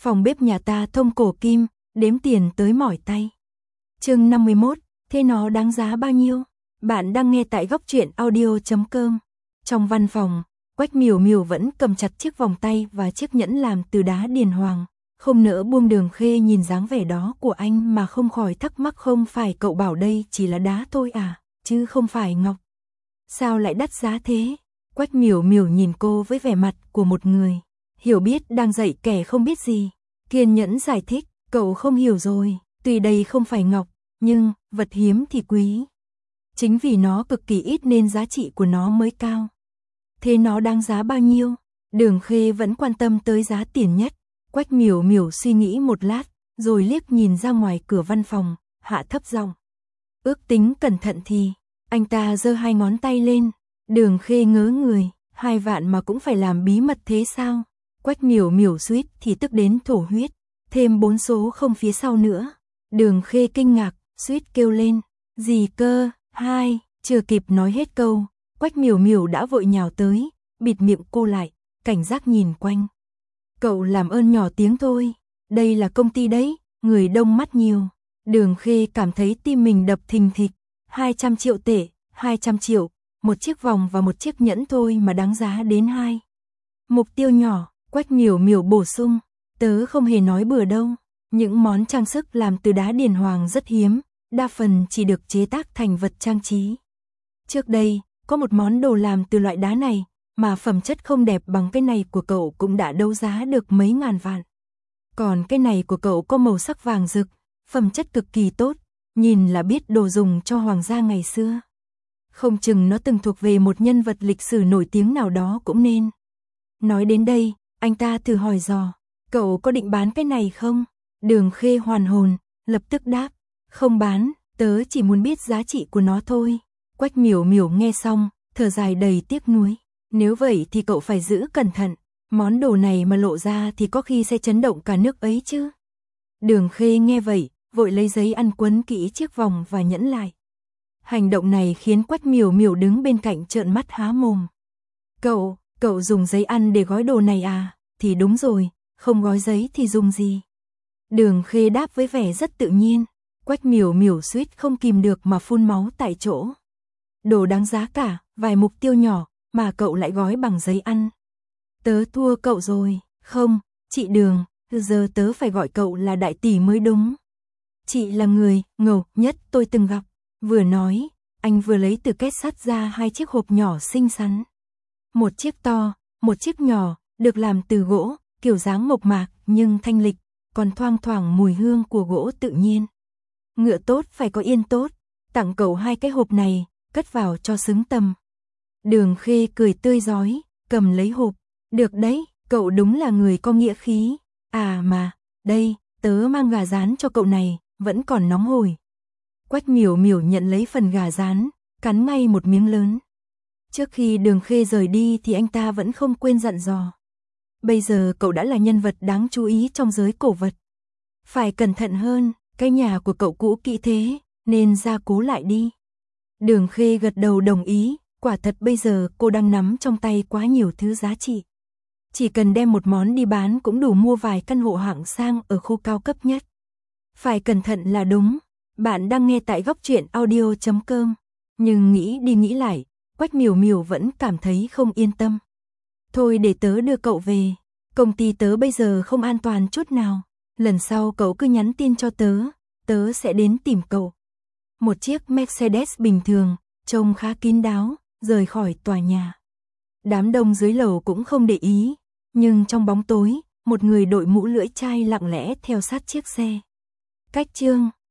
Phòng bếp nhà ta thông cổ kim, đếm tiền tới mỏi tay. Chương 51, thế nó đáng giá bao nhiêu? Bạn đang nghe tại góc truyện audio.com. Trong văn phòng, Quách Miểu Miểu vẫn cầm chặt chiếc vòng tay và chiếc nhẫn làm từ đá điền hoàng, không nỡ buông. Đường Khê nhìn dáng vẻ đó của anh mà không khỏi thắc mắc, không phải cậu bảo đây chỉ là đá thôi à, chứ không phải ngọc. Sao lại đắt giá thế? Quách Miểu Miểu nhìn cô với vẻ mặt của một người hiểu biết đang dạy kẻ không biết gì. Kiên nhẫn giải thích, cậu không hiểu rồi, tuy đây không phải ngọc, nhưng vật hiếm thì quý. Chính vì nó cực kỳ ít nên giá trị của nó mới cao. Thế nó đáng giá bao nhiêu? Đường Khê vẫn quan tâm tới giá tiền nhất. Quách Miểu Miểu suy nghĩ một lát, rồi liếc nhìn ra ngoài cửa văn phòng, hạ thấp giọng. Ước tính cẩn thận thì, anh ta giơ hai ngón tay lên. Đường Khê ngớ người, 2 vạn mà cũng phải làm bí mật thế sao? Quách Miểu Miểu suýt thì tức đến thổ huyết, thêm 4 số không phía sau nữa. Đường Khê kinh ngạc, suýt kêu lên, gì cơ? 2, chưa kịp nói hết câu, Quách Miểu Miểu đã vội nhào tới, bịt miệng cô lại, cảnh giác nhìn quanh. Cậu làm ơn nhỏ tiếng thôi, đây là công ty đấy, người đông mắt nhiều. Đường Khê cảm thấy tim mình đập thình thịch. 200 triệu tệ, 200 triệu, một chiếc vòng và một chiếc nhẫn thôi mà đáng giá đến 2. Mục tiêu nhỏ, Quách Miểu Miểu bổ sung, tớ không hề nói bừa đâu. Những món trang sức làm từ đá điền hoàng rất hiếm, đa phần chỉ được chế tác thành vật trang trí. Trước đây, có một món đồ làm từ loại đá này, mà phẩm chất không đẹp bằng cái này của cậu cũng đã đấu giá được mấy ngàn vạn. Còn cái này của cậu có màu sắc vàng rực, phẩm chất cực kỳ tốt, nhìn là biết đồ dùng cho hoàng gia ngày xưa. Không chừng nó từng thuộc về một nhân vật lịch sử nổi tiếng nào đó cũng nên. Nói đến đây, anh ta thử hỏi dò, cậu có định bán cái này không? Đường Khê hoàn hồn, lập tức đáp, không bán, tớ chỉ muốn biết giá trị của nó thôi. Quách Miểu Miểu nghe xong, thở dài đầy tiếc nuối. Nếu vậy thì cậu phải giữ cẩn thận, món đồ này mà lộ ra thì có khi sẽ chấn động cả nước ấy chứ. Đường Khê nghe vậy, vội lấy giấy ăn quấn kỹ chiếc vòng và nhẫn lại. Hành động này khiến Quách Miểu Miểu đứng bên cạnh trợn mắt há mồm. Cậu dùng giấy ăn để gói đồ này à? Thì đúng rồi, không gói giấy thì dùng gì? Đường Khê đáp với vẻ rất tự nhiên. Quách Miểu Miểu suýt không kìm được mà phun máu tại chỗ. Đồ đáng giá cả, vài mục tiêu nhỏ, mà cậu lại gói bằng giấy ăn. Tớ thua cậu rồi, không, chị Đường, giờ tớ phải gọi cậu là đại tỷ mới đúng. Chị là người ngầu nhất tôi từng gặp. Vừa nói, anh vừa lấy từ két sắt ra 2 chiếc hộp nhỏ xinh xắn. Một chiếc to, một chiếc nhỏ, được làm từ gỗ, kiểu dáng mộc mạc nhưng thanh lịch, còn thoang thoảng mùi hương của gỗ tự nhiên. Ngựa tốt phải có yên tốt, tặng cậu 2 cái hộp này, cất vào cho xứng tầm. Đường Khê cười tươi rói, cầm lấy hộp. Được đấy, cậu đúng là người có nghĩa khí. À mà, đây, tớ mang gà rán cho cậu này, vẫn còn nóng hổi. Quách Miểu Miểu nhận lấy phần gà rán, cắn ngay một miếng lớn. Trước khi Đường Khê rời đi thì anh ta vẫn không quên dặn dò. Bây giờ cậu đã là nhân vật đáng chú ý trong giới cổ vật. Phải cẩn thận hơn, cái nhà của cậu cũ kỹ thế, nên gia cố lại đi. Đường Khê gật đầu đồng ý, quả thật bây giờ cô đang nắm trong tay quá nhiều thứ giá trị. Chỉ cần đem một món đi bán cũng đủ mua vài căn hộ hạng sang ở khu cao cấp nhất. Phải cẩn thận là đúng. Bạn đang nghe tại góc truyện audio.com. Nhưng nghĩ đi nghĩ lại, Quách Miểu Miểu vẫn cảm thấy không yên tâm. Thôi để tớ đưa cậu về. Công ty tớ bây giờ không an toàn chút nào. Lần sau cậu cứ nhắn tin cho tớ, tớ sẽ đến tìm cậu. Một chiếc Mercedes bình thường, trông khá kín đáo, rời khỏi tòa nhà. Đám đông dưới lầu cũng không để ý, nhưng trong bóng tối, một người đội mũ lưỡi chai lặng lẽ theo sát chiếc xe. Cách chương